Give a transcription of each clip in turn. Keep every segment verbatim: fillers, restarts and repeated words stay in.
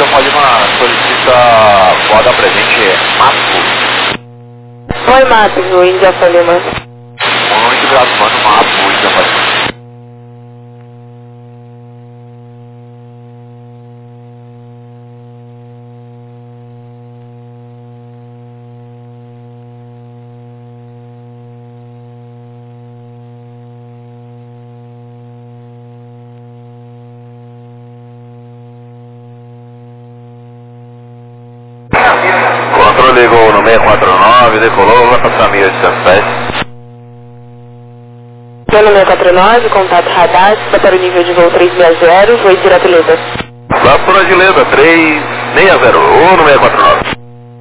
Índia Molima solicita voda presente Mato. Oi, Matos, o Índia Molima. Muito grato, mano, Mato, Índia Molima. Controle Gol no seis quatro nove, decolou, vai passar mil e oitocentos pés. Pelo seis quatro nove, contato radar, está para o nível de voo trezentos e sessenta, voo direto Leda. Lá por de Leda, trezentos e sessenta, ou no seis quatro nove.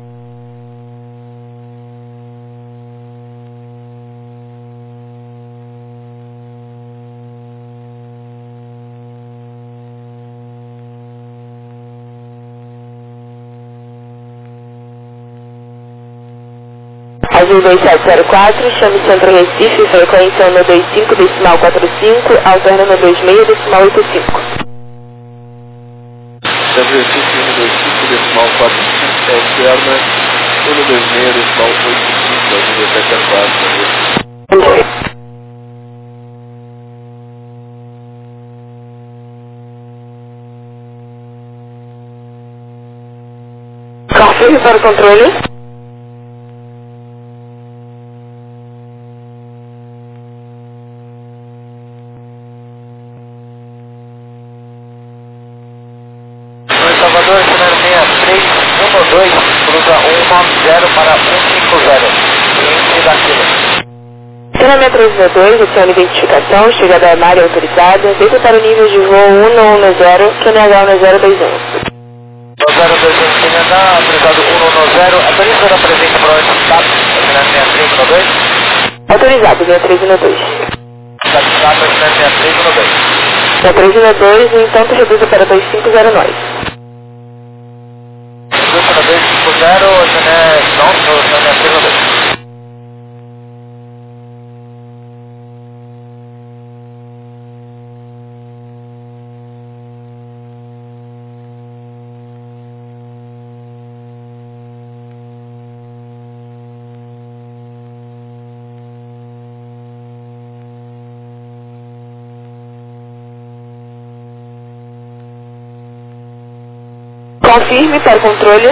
Azul dois sete zero quatro, chame Centro Recife, frequência um dois cinco, decimal quatro cinco, alterna no dois seis, decimal oito cinco. Centro Recife um dois cinco, decimal quatro cinco, alterna um dois seis, decimal oito cinco, Azul dois sete zero quatro. Confirme para o controle. Salvador, número seis três um dois, cruza um zero para um cinco zero, cliente da fila. Sinamia trezentos e dois, opção de identificação, chegada à área autorizada, desça para o nível de voo um um zero, Q N H um zero dois um. um zero dois um, Q N H, autorizado um um zero, autoriza da presente para o estado, Sinamia três um dois. Autorizado, via três um dois. Satisfato, Sinamia três um dois. Via três um dois, no entanto, reduza para dois cinco zero nove. Para dois cinco zero, Sinamia não, Sinamia três um dois. Confirme para o controle.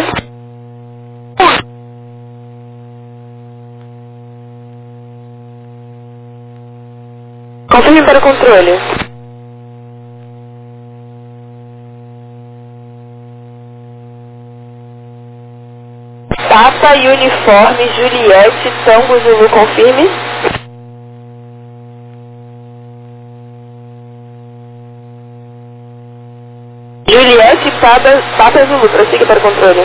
Confirme para o controle. Papa e uniforme, Juliette, Tango Zulu, confirme. Juliette, Papa, Papa Zulu, prossiga para o controle.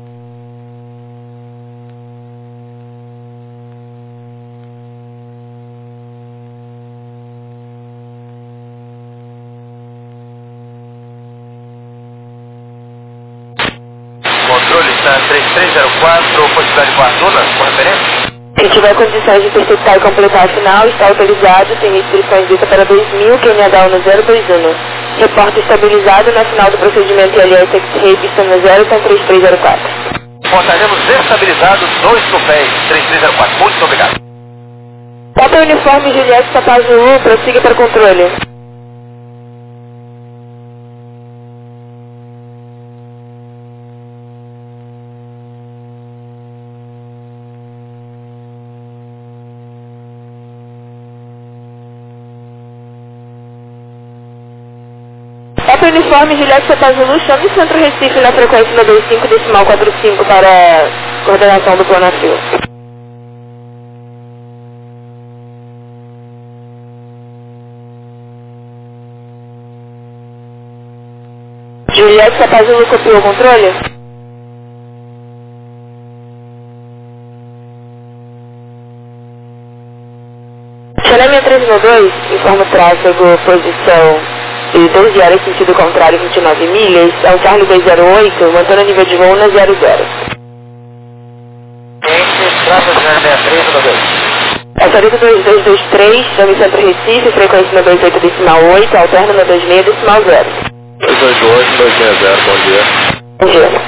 Controle está três três zero quatro, possibilidade com a Duna, com referência? Quem tiver condições de interceptar e completar a final está autorizado, tem restrições dita para dois mil, Q N H um zero dois um. Reporte estabilizado na final do procedimento I L S X-Ray, pista no zero, com três três zero quatro. Reportaremos estabilizado, dois tupés, três três zero quatro. Muito obrigado. Papa uniforme, Juliette, Papa Zulu, prossiga para o controle. Papa uniforme, Juliette, Papa Zulu, chame o Centro Recife na frequência no dois cinco, decimal quatro cinco para coordenação do plano frio. Juliette, Papa Zulu, copiou o controle? Sinamia três um dois, informa o tráfego, posição de doze horas, sentido contrário, vinte e nove milhas, é o Charlie dois zero oito, mantendo o nível de voo na zero zero. Cliente, trata Sinamia três um dois. Autoriza dois dois dois três, chame Centro Recife, frequência no dois oito decimal oito, alterna no dois seis decimal zero. dois dois oito, dois seis zero, bom dia. Bom dia.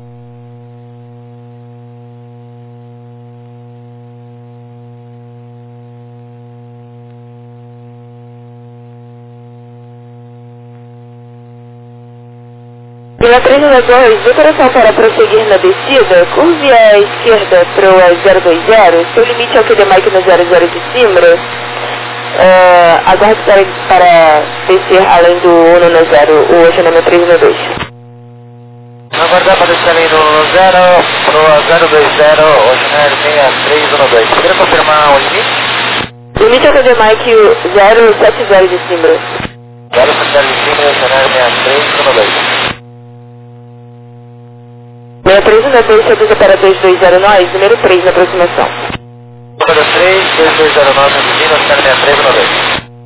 Linha três nove dois, declaração para prosseguir na descida, curve à esquerda para o zero dois zero, seu limite é o Q D Mike no zero zero de Simbra, uh, aguarde para, para descer além do um no zero, o Oceanama três nove dois. Aguardar para descer além do zero, para o zero dois zero, Oceanama seis três um dois. Queria confirmar o limite? Limite é o Q D Mike zero sete zero de Simbra. zero sete zero de Simbra, Oceanama seis três um dois. Linha três nove dois, seduz para dois dois zero nove, número três na aproximação. Número três, dois dois zero nove, Medina, Oceanama seis três um dois.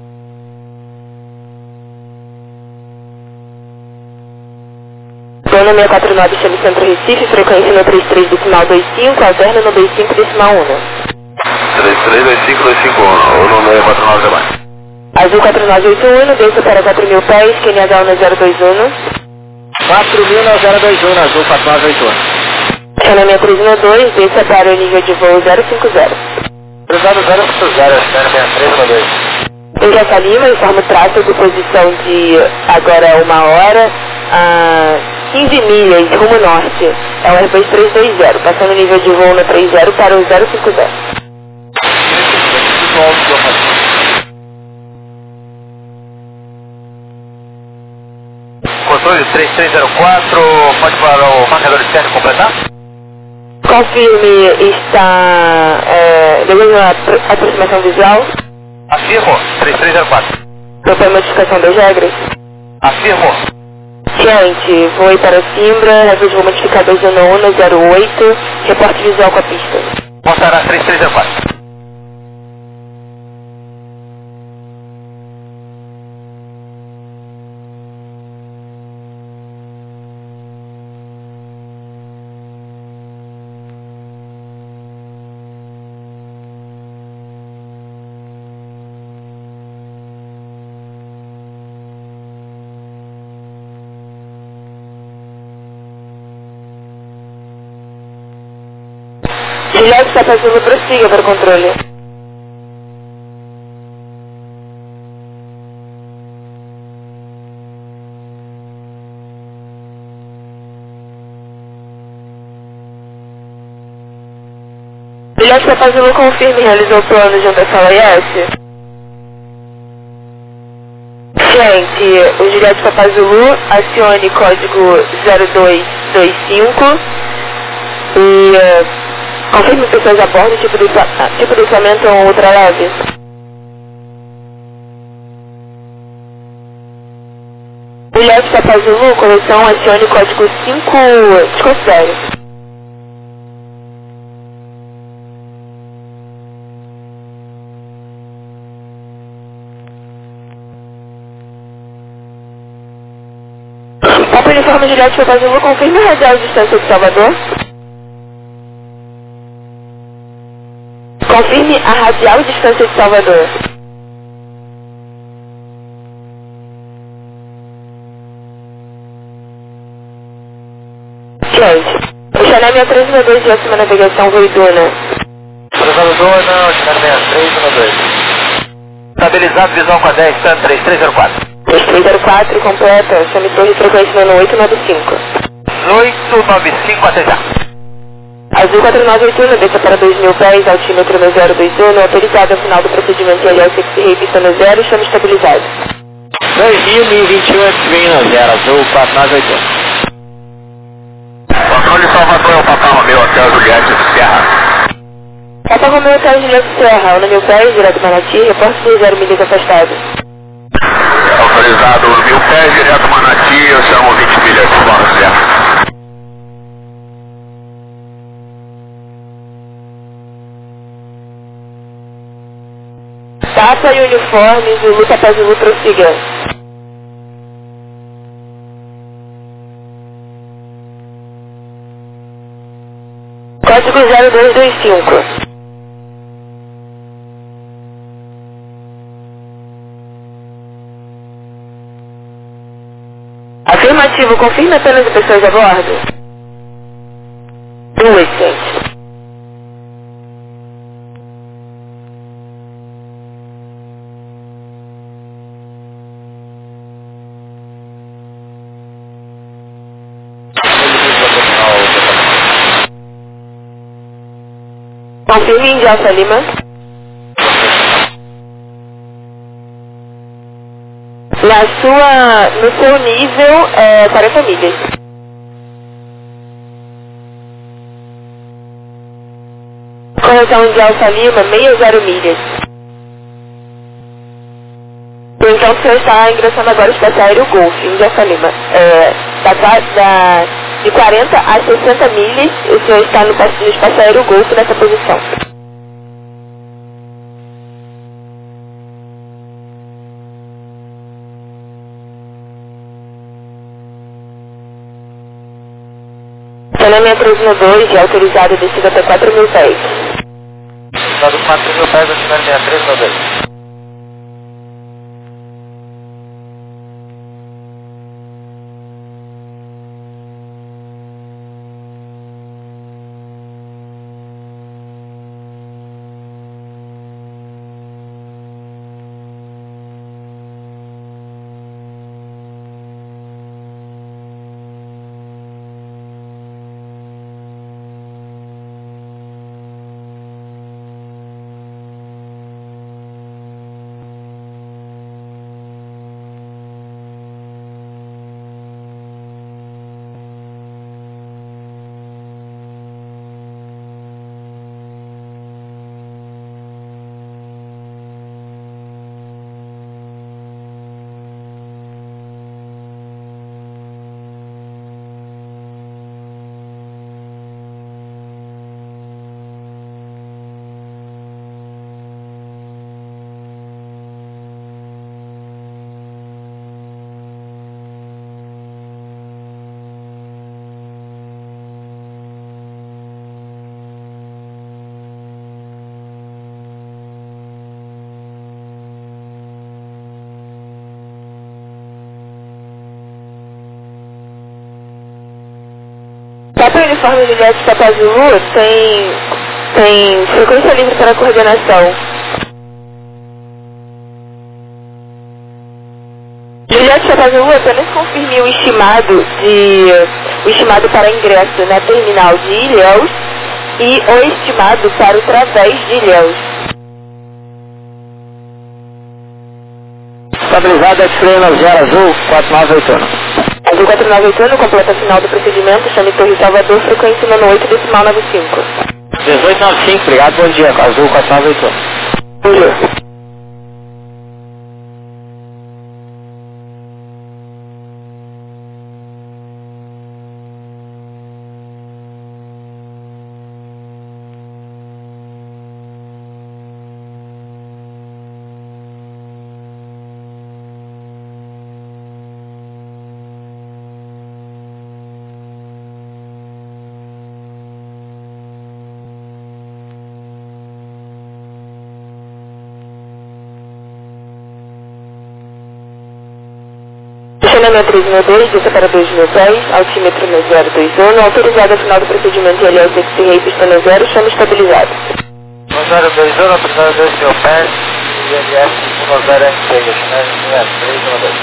Zona seis quatro nove, chame Centro Recife, frequência no trinta e três decimal vinte e cinco, alterna no vinte e cinco decimal um. trinta e três, vinte e cinco, vinte e cinco, um, no seis quatro nove também. Azul quatro nove oito um, desça para quatro mil pés, Q N H um zero dois um. quatro mil no zero dois um, Azul quatro nove oito um. Chama três nove dois, desça para o nível de voo zero cinco zero. Cruzado zero cinco zero, Oceanama seis três um dois. Em Jaça Lima, informa o tráfego de posição de agora uma hora a quinze milhas, rumo norte. É o Airbus três dois zero, passando o nível de voo no três zero para o zero cinco zero. Controle três três zero quatro, pode para o marcador externo completar? Confirme, está é, devido à apro- aproximação visual. Afirmo, três três zero quatro. Propõe modificação das regras. Afirmo. Gente, voe para Simbra, regra de voo modificador zona um zero oito, reporte visual com a pista. Mostrará três três zero quatro. Juliette está fazendo prossiga para o controle. Juliette está fazendo confirme, realizou o plano junto à sala I S. Gente, o Juliette Papazulu acione código zero dois dois cinco e uh, confirme pessoas a bordo, tipo de, tipo de equipamento ultraleve. Juliette Papazulu, coleção, acione código cinco, desconsidere. Papa Uniforme Juliette Papazulu, confirme a radial distância de Salvador. Confirme a radial distância de Salvador. Gente, o Chanel seis três um dois de ótima navegação, voo Duna. Cruzado Duna, Oceanama seis três um dois. Estabilizado, visual com a dez, stand três três zero quatro. três três zero quatro, completa, chame torre frequência no oito nove cinco. oito nove cinco, até já. Azul quatro nove oito um, desça para dois mil pés, altímetro no zero dois um, autorizado ao final do procedimento I L S X R pista no zero, chame estabilizado. dois mil e vinte e um, X-Wing no zero, Azul quatro nove oito um. Controle Salvador, é o Papa Romeu, Hotel Juliette Serra. Papa Romeu Hotel Juliette Serra, um mil pés, direto Manati, reporte de zero milhas afastado. Autorizado mil pés, direto Manati, eu chamo vinte milhas de fora Serra. Tapa e uniforme, Zulu, Tapa Zulu, prossiga. Código zero dois dois cinco. Afirma Afirmativo, confirme apenas de pessoas a bordo. Duas, gente. Confirme de Alfa Lima. Na sua, no seu nível, é quarenta milhas. Correção de Alfa Lima, sessenta milhas. Então você está ingressando agora o espaço aéreo Golf, de Alfa Lima. É, da, da, de quarenta a sessenta milhas, o senhor está no, no espaço aéreo Golf nessa posição. Canamia trezentos e dois, é autorizado a descida até quatro mil pés. Estado quatro mil pés, Canamia trezentos e dois. Papa Uniforme Juliette Papa Zulu tem, tem frequência livre para coordenação. Juliette Papa Zulu apenas confirme o estimado, de, o estimado para ingresso na terminal de Ilhéus e o estimado para o través de Ilhéus. Estabilizado, X-Ray nove zero Azul, quatro nove oito um. Azul quatro nove oito um, completa final do procedimento, chame Torre Salvador, frequência nove oito decimal nove cinco. dezoito nove cinco, obrigado, bom dia, Azul quatro nove oito um. Bom dia. Estacionamento trezentos e dois, desça para dois mil pés, altímetro no zero dois um, autorizado ao final do procedimento L S X-Ray, pista no zero, chama estabilizado. No zero dois um, autorizado a dois mil pés, I L S um zero M P, Canamia trezentos e dois.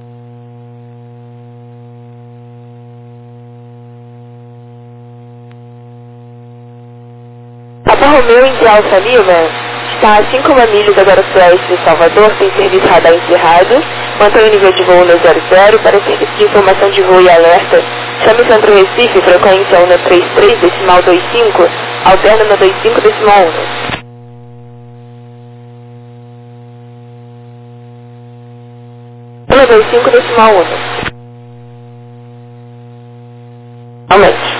Papa Romeu em Alfa Lima está a cinco milhas agora sudoeste de Salvador, tem serviço radar encerrado, mantém o nível de voo no zero zero, para serviço de informação de voo e alerta, chame Centro Recife, frequência um trinta e três, decimal vinte e cinco, alterna no vinte e cinco, decimal um. vinte e cinco, decimal um. Aumente.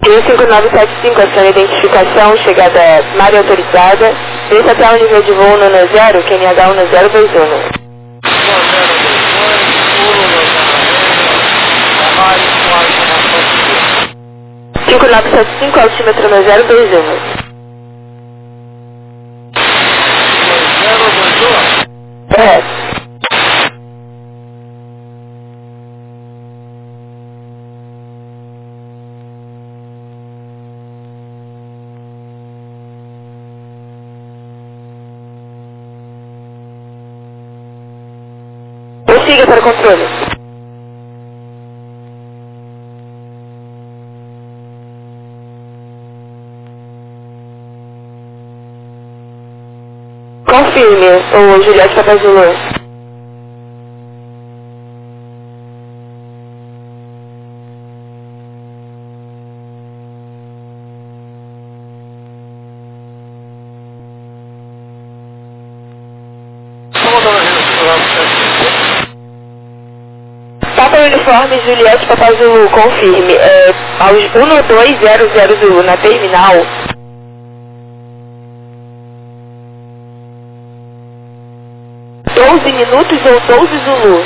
Rio cinco nove sete cinco, aciona a identificação, chegada Mário autorizada. Desça até o nível de voo no zero, Q N H um no zero dois um. cinco nove sete cinco, altímetro no zero dois um. Correto. Prossiga para o controle. Confirme, o Juliette Papa Zulu. Papa Uniforme Juliette Papa Zulu, confirme. É, aos um dois zero zero Zulu, na terminal. doze minutos ou doze Zulu.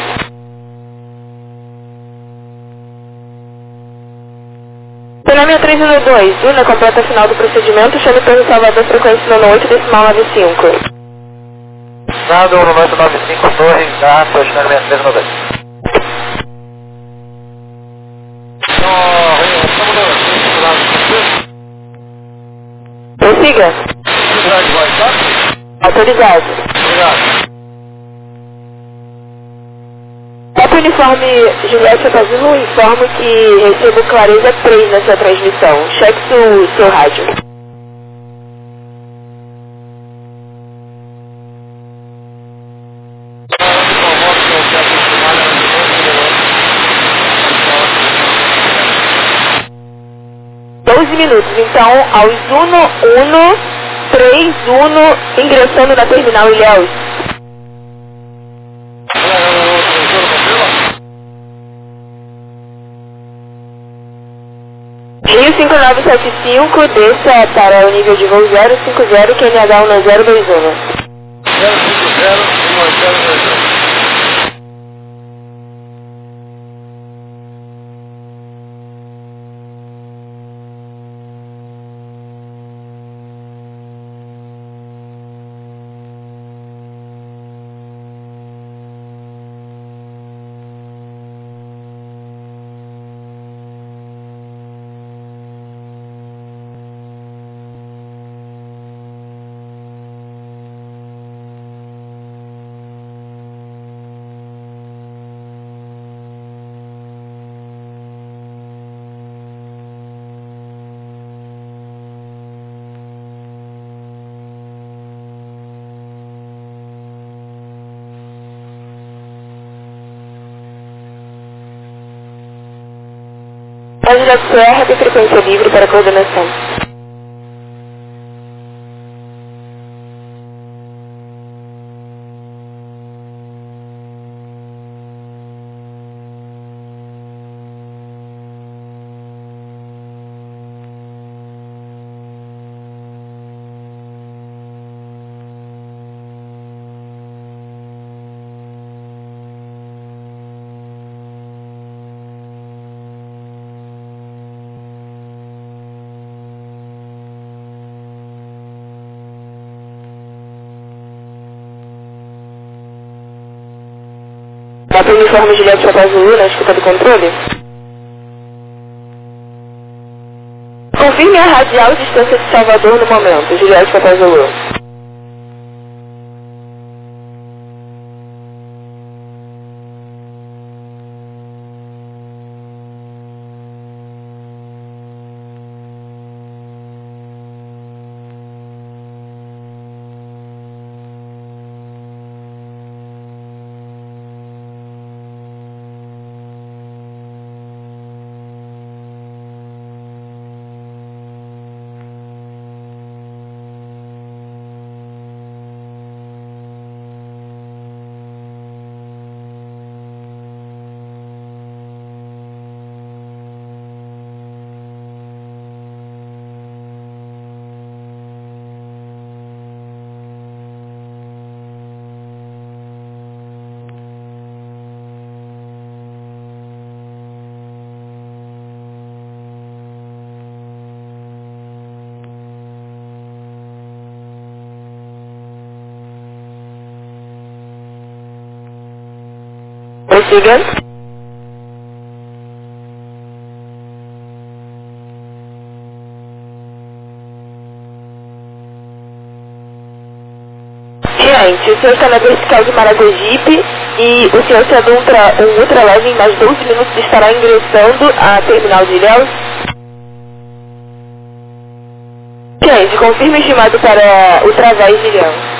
Penômio três um dois, Una, completa a final do procedimento, chame Torre Salvador, frequência nono oito, decimal nove cinco. Nado um oito nove cinco, Torre, da posicionamento três um dois. Prossiga. Autorizado. Obrigado. Papa Uniforme Juliette Pazulu, informo que recebo clareza três nessa transmissão. Cheque seu, seu rádio. doze minutos, então, aos um um três um, ingressando na terminal Ilhéus. Rio cinco nove sete cinco, desça para o nível de voo zero cinco zero, Q N H um no zero dois um. zero cinco zero, um zero dois um. Página de Serra de frequência livre para coordenação. Papa Uniforme Juliette Papa Zulu, na escuta do controle. Confirme a radial distância de Salvador no momento, Juliette Papa Zulu. Prossiga. Gente, o senhor está na vertical de Maragogipe e o senhor sendo um, ultra, um ultraleve em mais doze minutos estará ingressando à terminal de Ilhéus. Gente, confirme estimado para o Través de Ilhéus.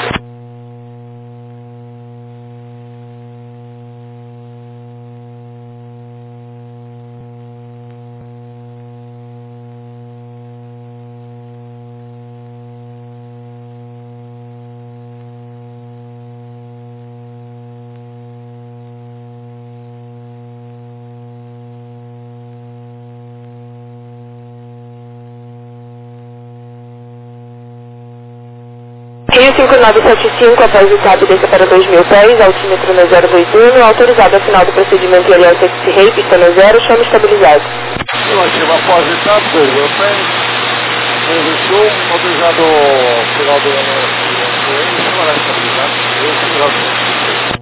Rio cinco nove sete cinco, após o S A B, desça para dois mil pés, altímetro no zero dois um, autorizado ao final do procedimento e aliás taxi rei, pista no zero, chama estabilizado. Relativa após o S A B, dois mil pés, dois um, autorizado ao final do ano, chama estabilizado, eu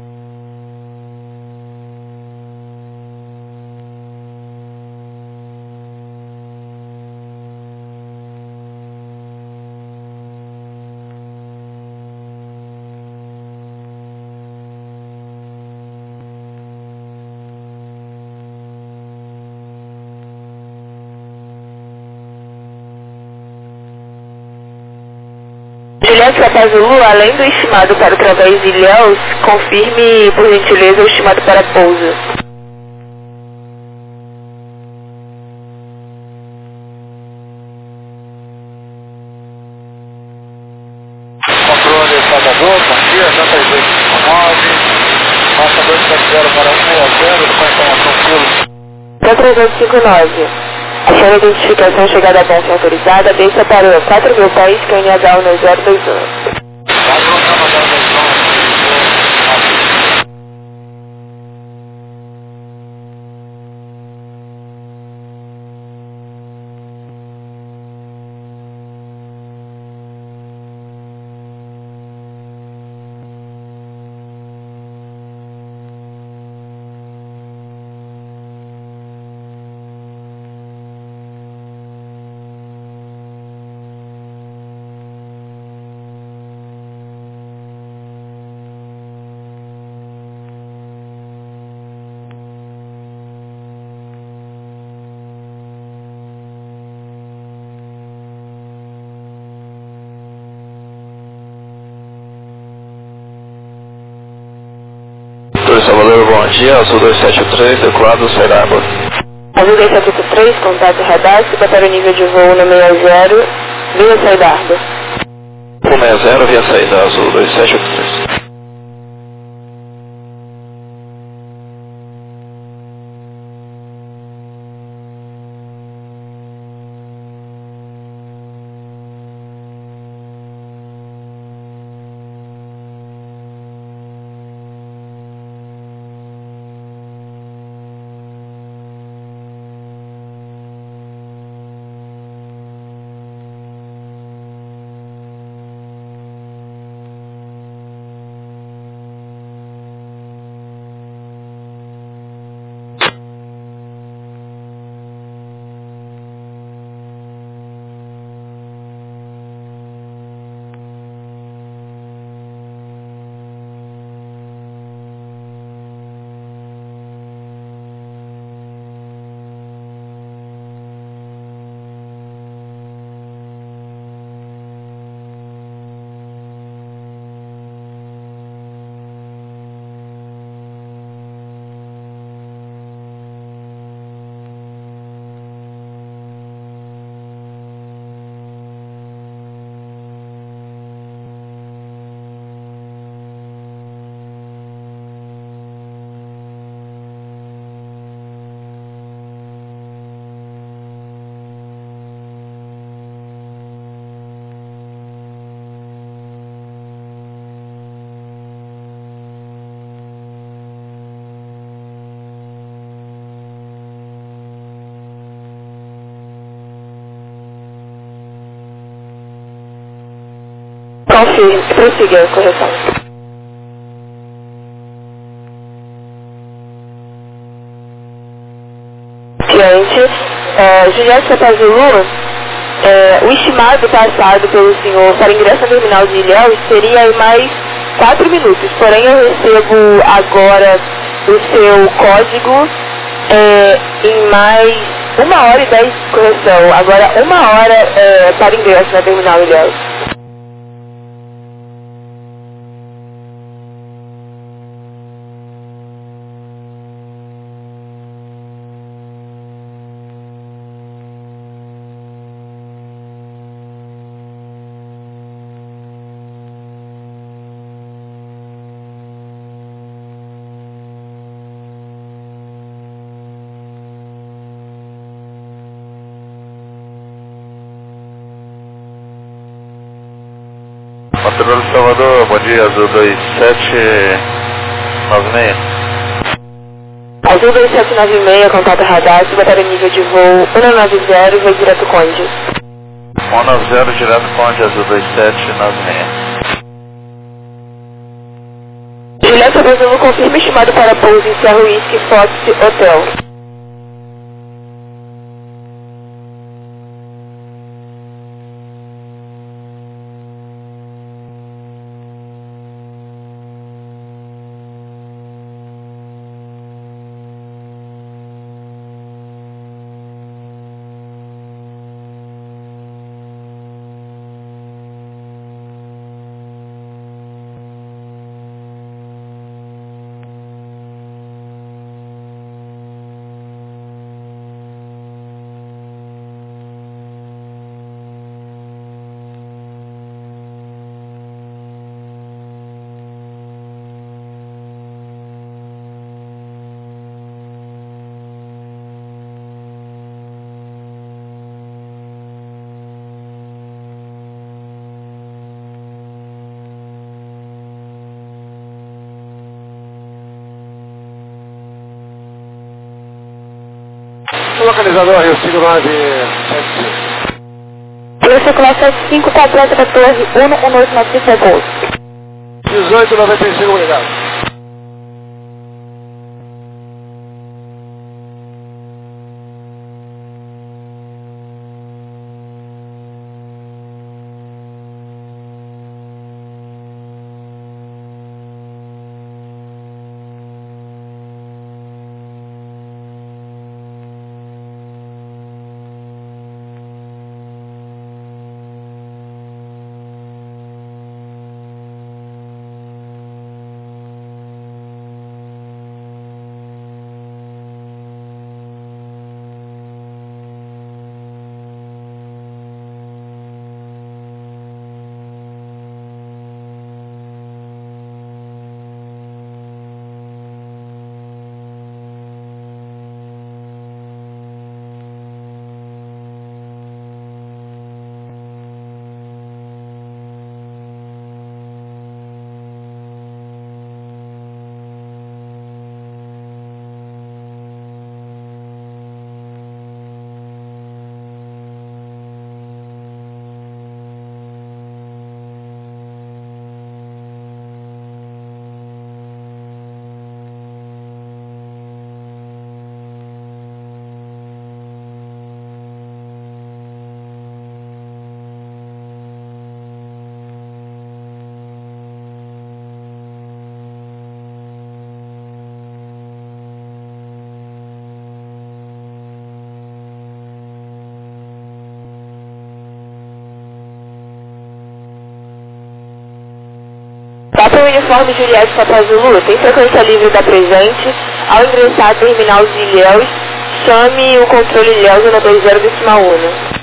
Juliette Capaz Zulu, além do estimado para o Través de Ilhéus, confirme, por gentileza, o estimado para pouso. Controle Salvador, bom dia, J dois cinco nove, passa dois sete zero para um seis zero, com informação pelo. J trezentos e cinquenta e nove. Achando a identificação chegada a bom autorizada, desça para quatro mil pés, Q N H no zero dois um. Salvador, bom dia, Azul dois sete três, decolado, Sairaba. Azul dois sete três, contato radar, se para o nível de voo no sessenta, via Saidardo. cento e sessenta, via saída, Azul dois sete três. Confirme, prossiga a correção. presente. É, Juliette Sapazulu, é, o estimado passado pelo senhor para ingresso no terminal de Ilhéus seria em mais quatro minutos, porém eu recebo agora o seu código é, em mais uma hora e dez, correção, agora uma hora é, para ingresso na terminal Ilhéus. Patrulha de Salvador, bom dia, Azul dois sete nove seis. Azul dois sete nove seis, contato radar, suba para nível de voo cento e noventa, voo direto Conde. cento e noventa, direto Conde, Azul dois sete nove seis. Juliette Sapazulu, confirma estimado para pouso em Serra Whisky Fox Hotel. Localizador Rio cinco nove sete cinco. Polícia classe sete cinco, completa da torre um um dois nove cinco Agosto. dezoito noventa e cinco, obrigado. Papa Uniforme Juliette Sapazulu, tem frequência livre da presente. Ao ingressar a terminal de Ilhéus, chame o controle Ilhéus na dois zero decimal um.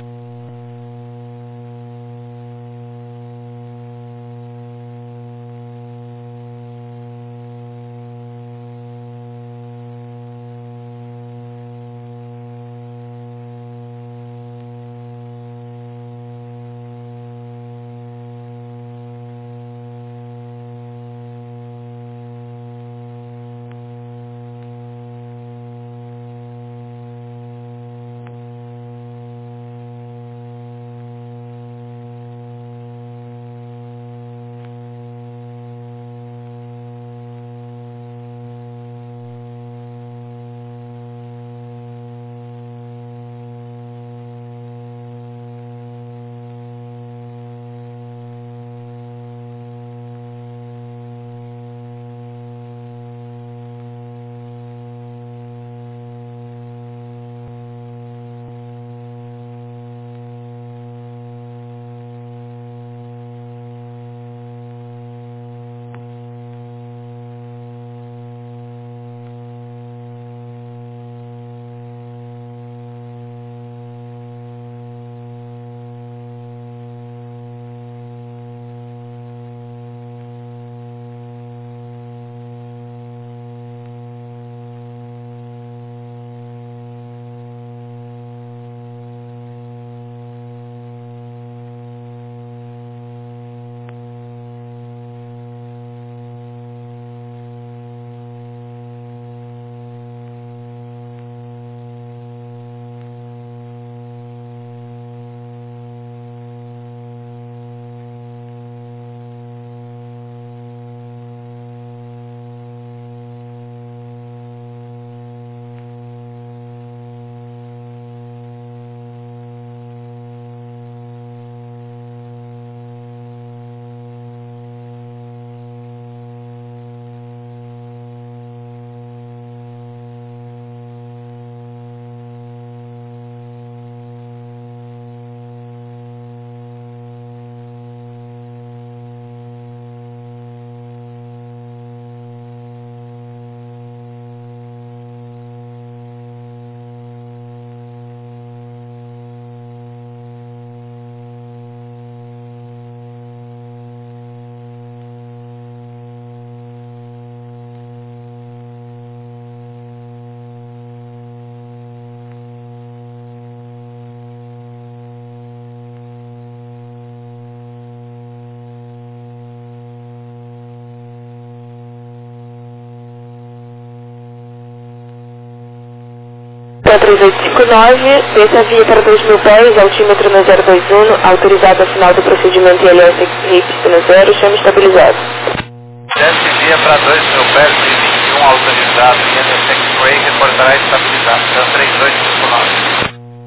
Delta três oito cinco nove, desça a via para dois mil pés, altímetro no zero dois um, autorizado ao final do procedimento I L S X pista no zero, chama estabilizado. Desce via para dois mil pés e vinte e um, autorizado, I L S X-Ray, reportará estabilizado, Delta três oito cinco nove.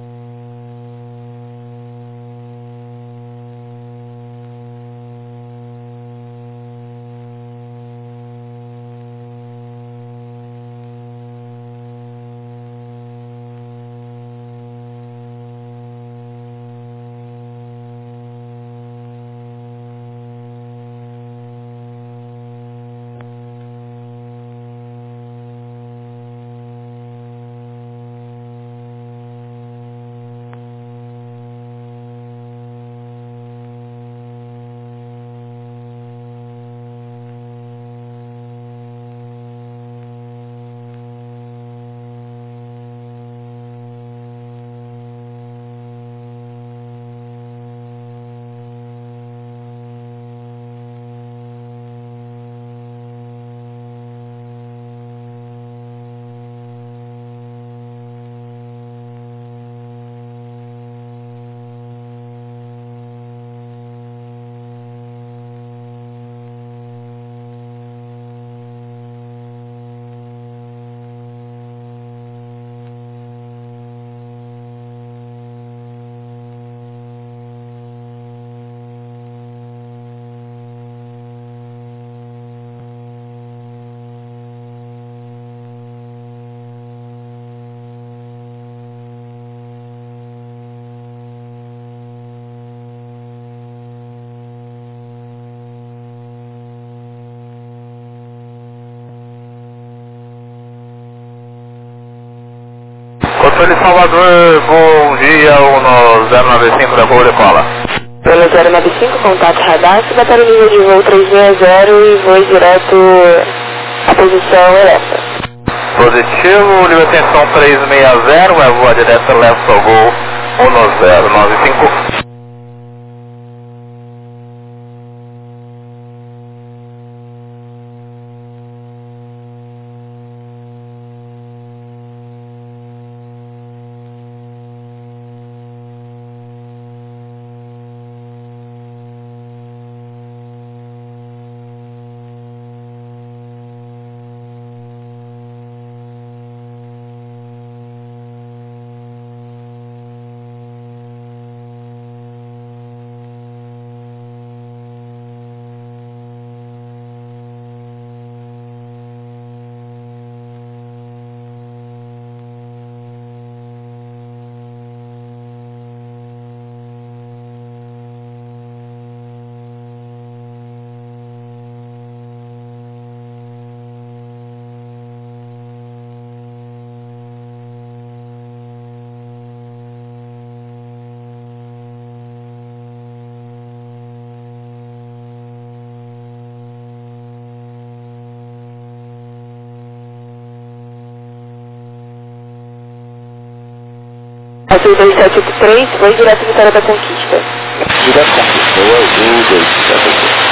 Controle Salvador, bom dia, Uno zero nove cinco da Voo de Cola. Pelo zero nove cinco, contato radar, suba para o nível de voo trezentos e sessenta e voe direto à posição eleva. Positivo, nível atenção trezentos e sessenta, é voa direta left ao voo Uno zero nove cinco. Azul dois sete oito três, voe direto à Vitória da Conquista. Direto Conquista, o Azul dois sete oito três.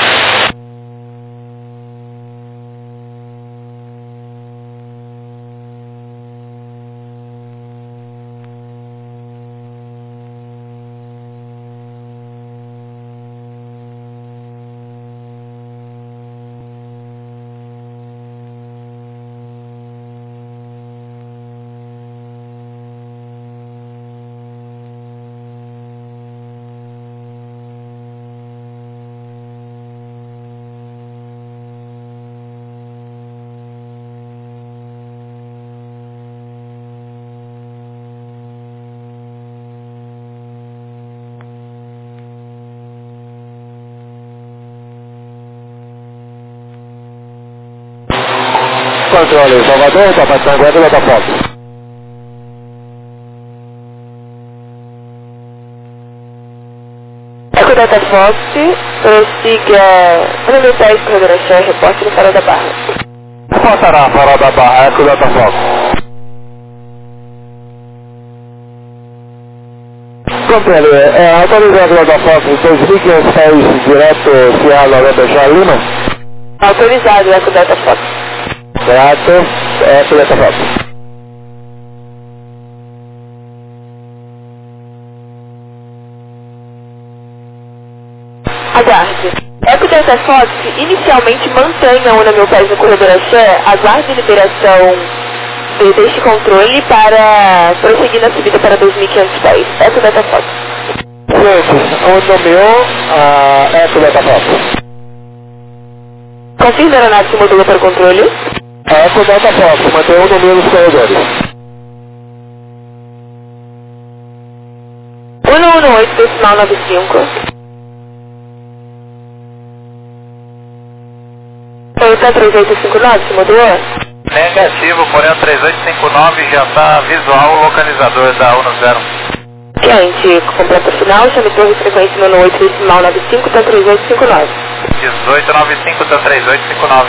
Controle Salvador, Papa Tango, Delta Fox. Eco Delta Fox, prossiga um mil pés para direção, reporte no Farol da Barra. Reportará Farol da Barra, Eco Delta Fox. Controle, é autorizado Delta Fox, dois mil e quinhentos pés direto Sierra noventa Charlie Lima. Autorizado, Eco Delta Fox. Grato, Eco Delta Fox. Aguarde. Eco Delta Fox inicialmente mantenha o mil pés no corredor Axé, aguarde liberação de- deste controle para prosseguir na subida para dois mil e quinhentos pés. Eco Delta Fox. Ciência, onde nomeou a Eco Delta Fox. Confirme a aeronave que modula para o controle. A Eco Delta Fox, mantém o domínio dos corredores. um um um oito, decimal nove cinco. Toyota três oito cinco nove, se modulou? Negativo, porém o três oito cinco nove já está visual o localizador da um zero. Quente, completa final, chame torre frequência um um oito, decimal nove cinco, tá três oito cinco nove. dezoito nove cinco, tá três oito cinco nove.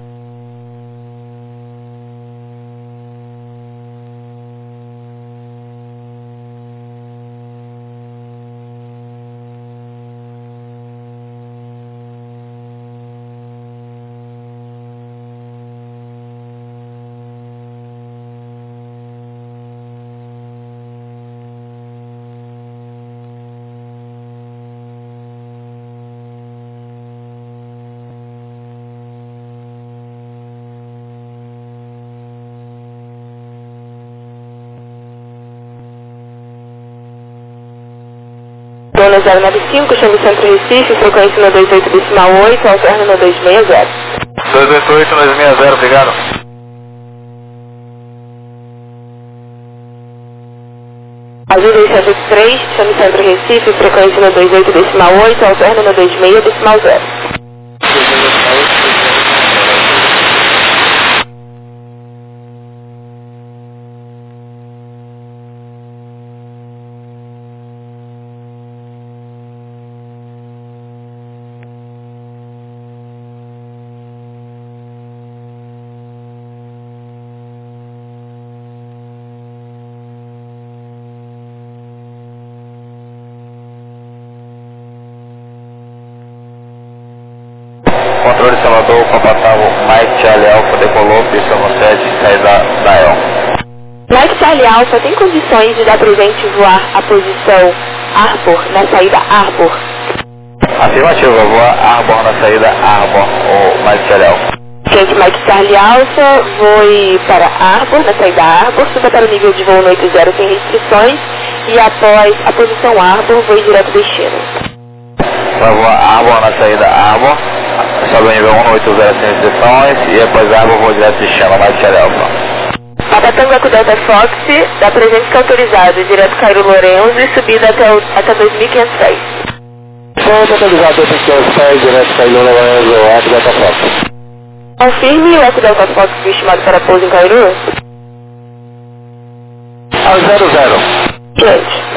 Dona zero nove cinco, chame Centro Recife, frequência um dois oito, decimal oito, alterna no dois seis zero. dois oito oito, dois seis zero, obrigado. Azul dois sete oito três, chame Centro Recife, frequência um dois oito, decimal oito, alterna no dois seis, decimal zero. Controle Salvador, Compatavo, Mike Charlie Alpha, decolou, pista no sete, saída da E L. Mike Charlie Alpha tem condições de dar presente e voar a posição Arbor, na saída Arbor. Afirmativo, voa Arbor na saída Arbor, o Mike Charlie Alpha. Gente, Mike Charlie Alpha, voe para Arbor, na saída Arbor, suba para o nível de voo no oito zero sem restrições e após a posição Arbor, voe direto destino. Vai voar Arbor na saída Arbor, sobe o nível um no oito zero sem restrições e após Arbor vou direto destino, Mike Charlie Alpha. Papatango Eco Delta Fox, dá presente que é autorizado, direto Cairo Lourenço e subida até, o, até dois mil e quinhentos pés. Foi totalizado dois mil e quinhentos pés, direto Cairo Lourenço, Eco Delta Fox. Confirme o Eco Delta Fox estimado para pouso em Cairu. Ao zero zero. Gente.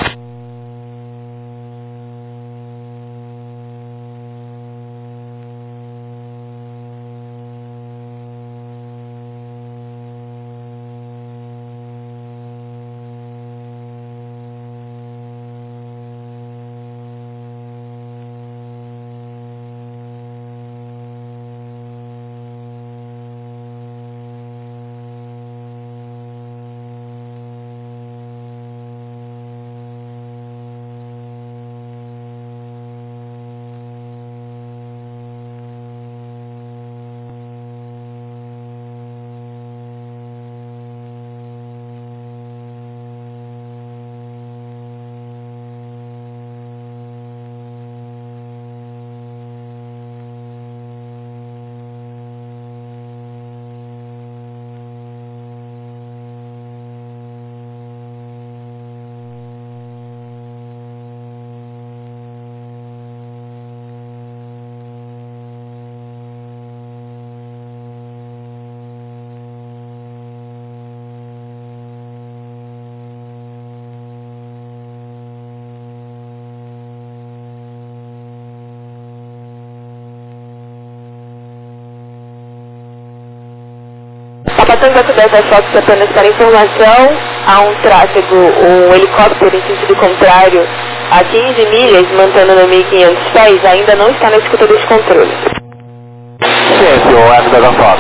Papatango Eco Delta Fox, apenas para informação, há um tráfego, um helicóptero em sentido contrário a quinze milhas, mantendo no mil e quinhentos pés, ainda não está na escuta desse controle. Ciência, o Eco Delta Fox.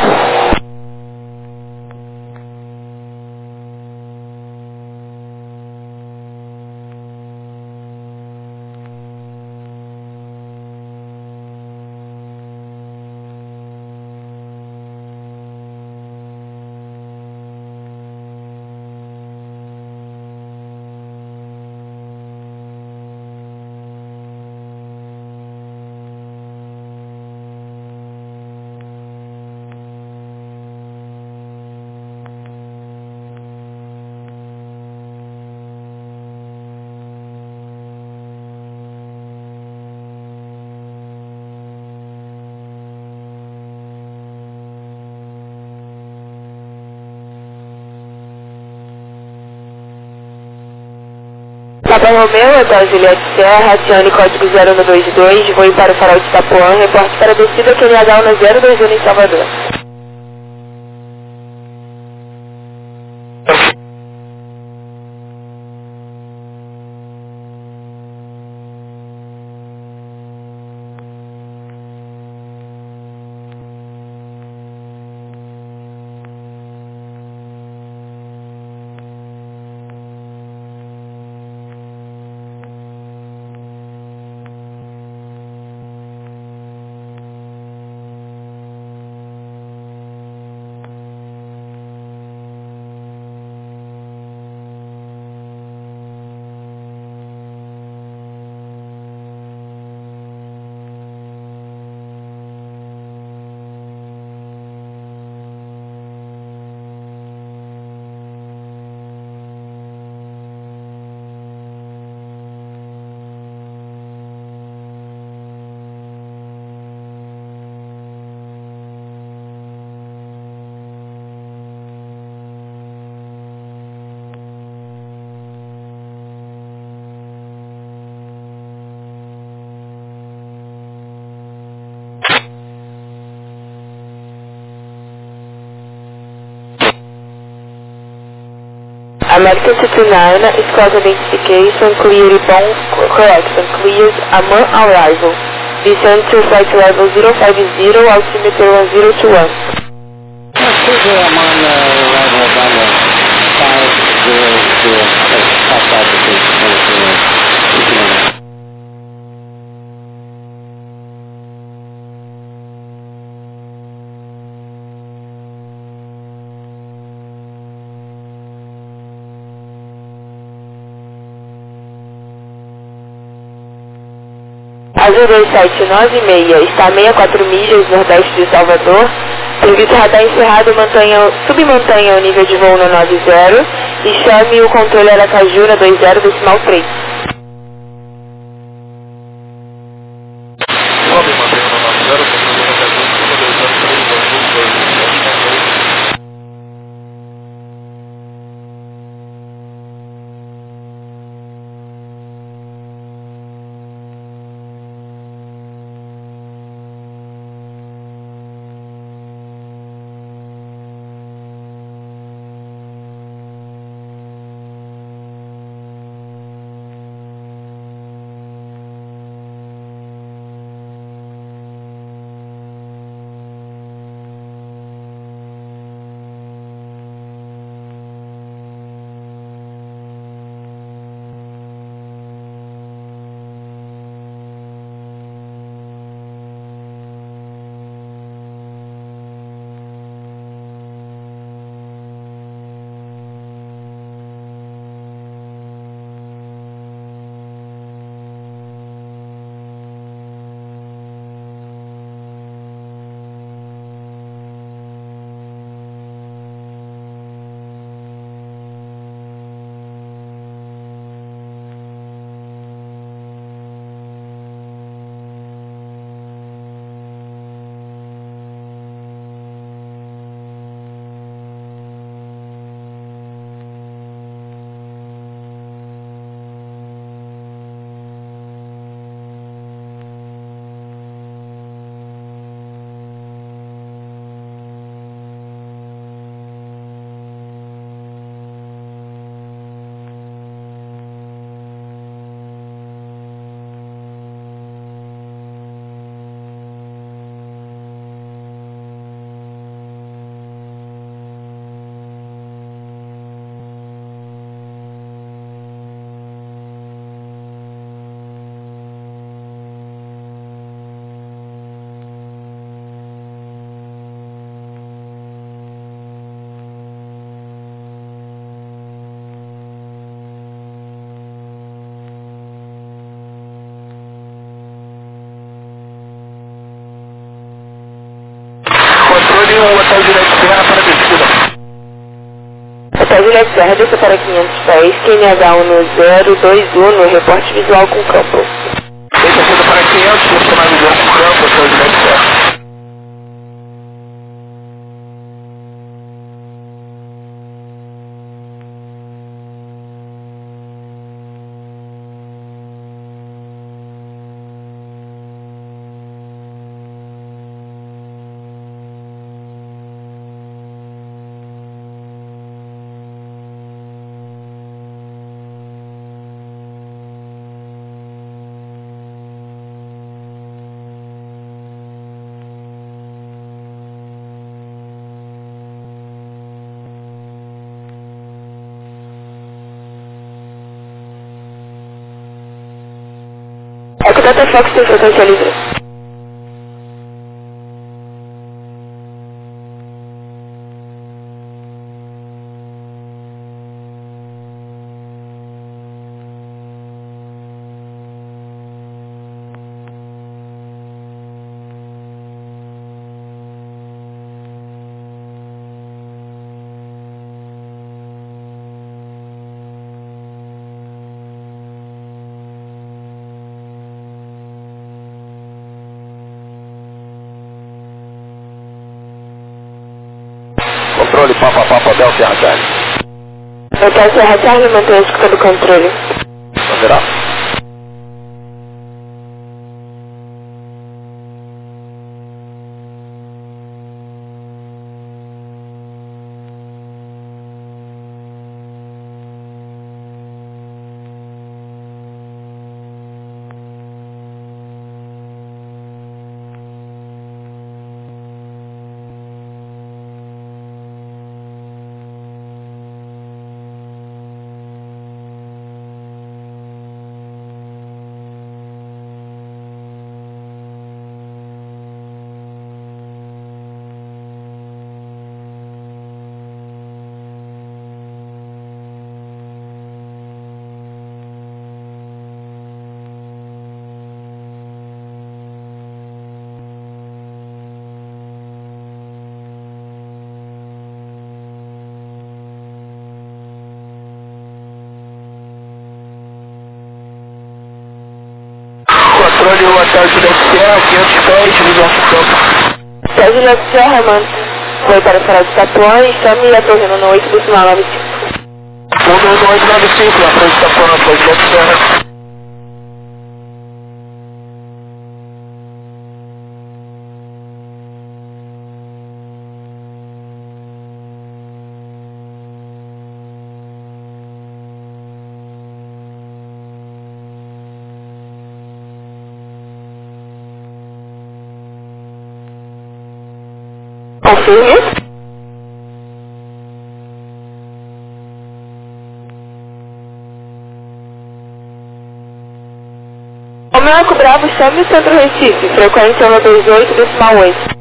Papa Romeu, Hotel Juliette Serra, acione código zero um dois dois, voo para o farol de Itapuã, reporte para a descida Q N H um zero dois um em Salvador. American two two nine, Scott identification, clear bone correction, cleared Amman arrival. Descend to flight level zero five zero, altimeter one zero two one. Clear Amman arrival Bravo five zero zero, top altitude, Azul dois sete nove seis, está a sessenta e quatro milhas nordeste de Salvador. Serviço radar encerrado, mantenha, submantenha o nível de voo no noventa e chame o controle Aracaju na vinte decimal três. Sobe, mantenha no noventa, controle Aracaju, cima dois zero três dois dois dois. Controle o Hotel Juliette Serra para descida. Hotel Juliette Serra, desça para quinhentos pés, Q N H um zero dois um, no reporte visual com campo. Descida para quinhentos, desça na visão com campo, Hotel Juliette Serra. Delta Fox tem frequência livre. Controle Papa Papa Hotel Serra Charlie. Hotel Serra Charlie, mantenha a escuta do controle. Ponderar. Controle o Hotel Juliette Serra, quinhentos pés, visão sul. Hotel Juliette Serra, mano. Foi para o farol de Tapuã e chame a torre no oito decimal nove cinco. um dois oito nove cinco, na frente da Tapuã, Hotel Juliette Serra. Confirme. Romeu Eco Bravo, chame o Centro Recife, frequência um dois oito decimal oito.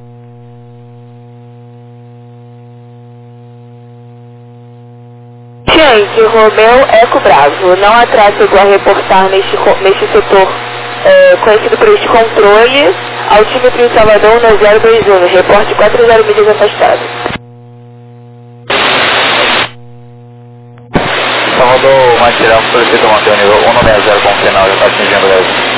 Gente, Romeu Eco Bravo, não há tráfego a reportar neste, neste setor é, conhecido por este controle. Altímetro em Salvador no zero dois um, reporte quatro zero milhas afastado. Salvador, mais geral, solicita manter o nível um nove zero com o sinal, já está atingindo o Brasil.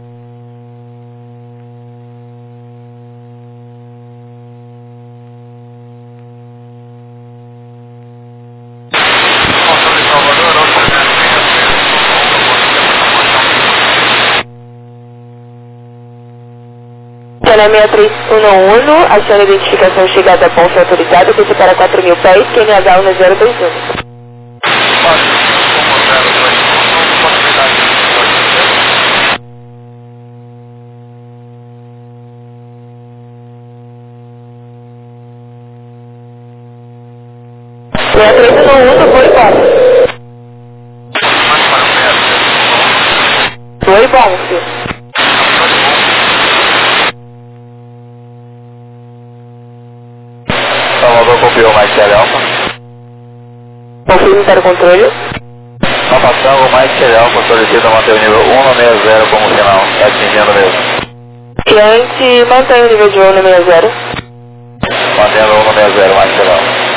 Na seis três um um, aciona a identificação chegada a ponto autorizado, desce para quatro mil pés, Q N H um no zero dois um. seis três um um, foi bom. Foi bom, filho. Salvador copiou mais Alfa. Confirme para o controle. Papa Tango, mais Alfa, solicita manter o nível um nove zero como sinal, está atingindo mesmo. Cliente, mantém o nível de um no sessenta. Mantendo um nove zero, mais Alfa.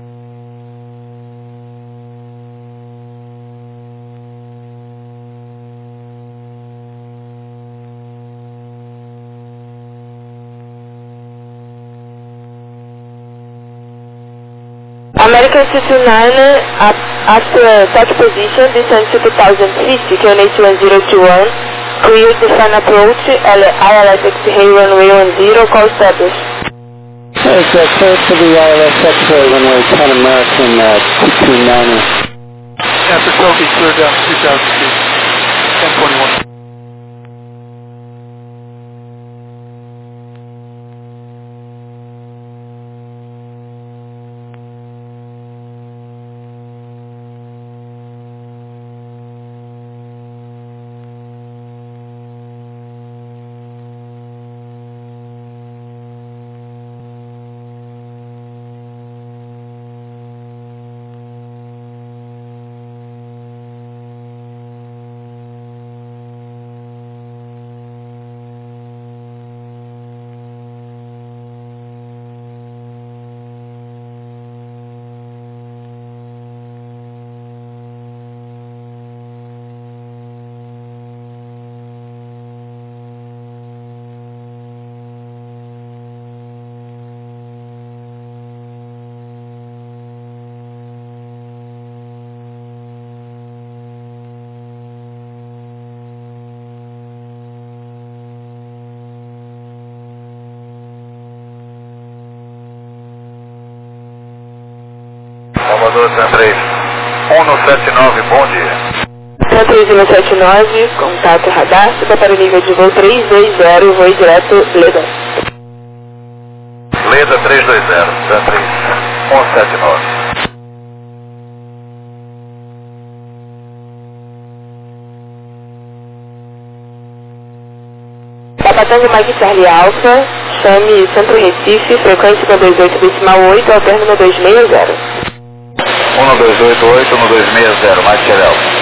American two two nine, at, at uh, touch position, descend to two thousand fifty, Q N H one zero two one, clear define approach, I L S X-ray runway one zero, call status. It's uh, clear to the I L S X-ray runway ten American uh, two two nine. Yeah, for Sophie, clear down two thousand feet, ten twenty-one. San três um sete nove, bom dia. San três um sete nove, contato radar, suba para o nível de voo três dois zero, voo direto Leda. Leda três dois zero, San três um sete nove. Tabatanga Mike Charlie Alpha, chame Centro Recife, frequência um dois oito decimal oito, ao término dois seis zero. um dois oito oito, um dois seis zero, Mike Charlie Alpha.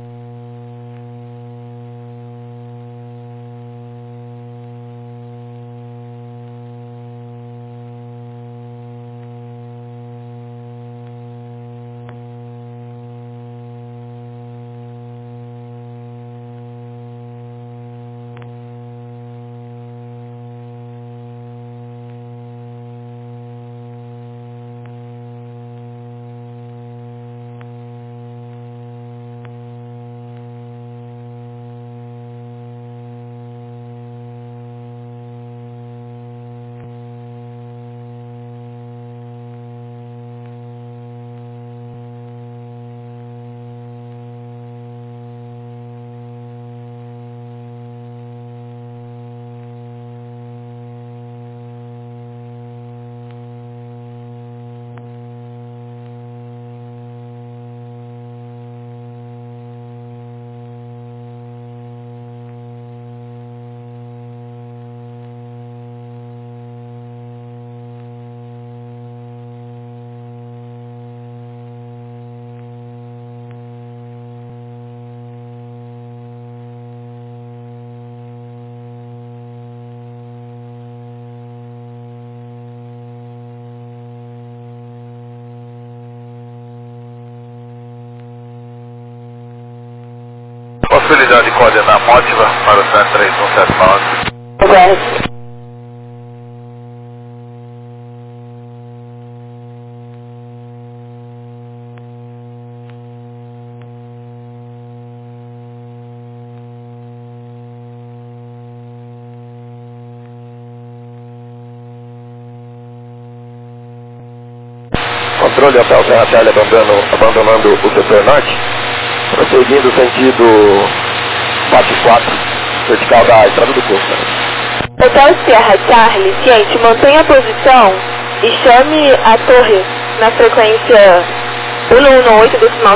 Possibilidade de coordenar Mótiva para o San três um sete nove. Aguarde. Controle Hotel Serra Charlie abandonando, abandonando o setor norte, prosseguindo sentido quatro quatro, vertical da Estrada do Costa. Hotel Serra Charlie, ciente, mantenha a posição e chame a torre na frequência um um oito decimal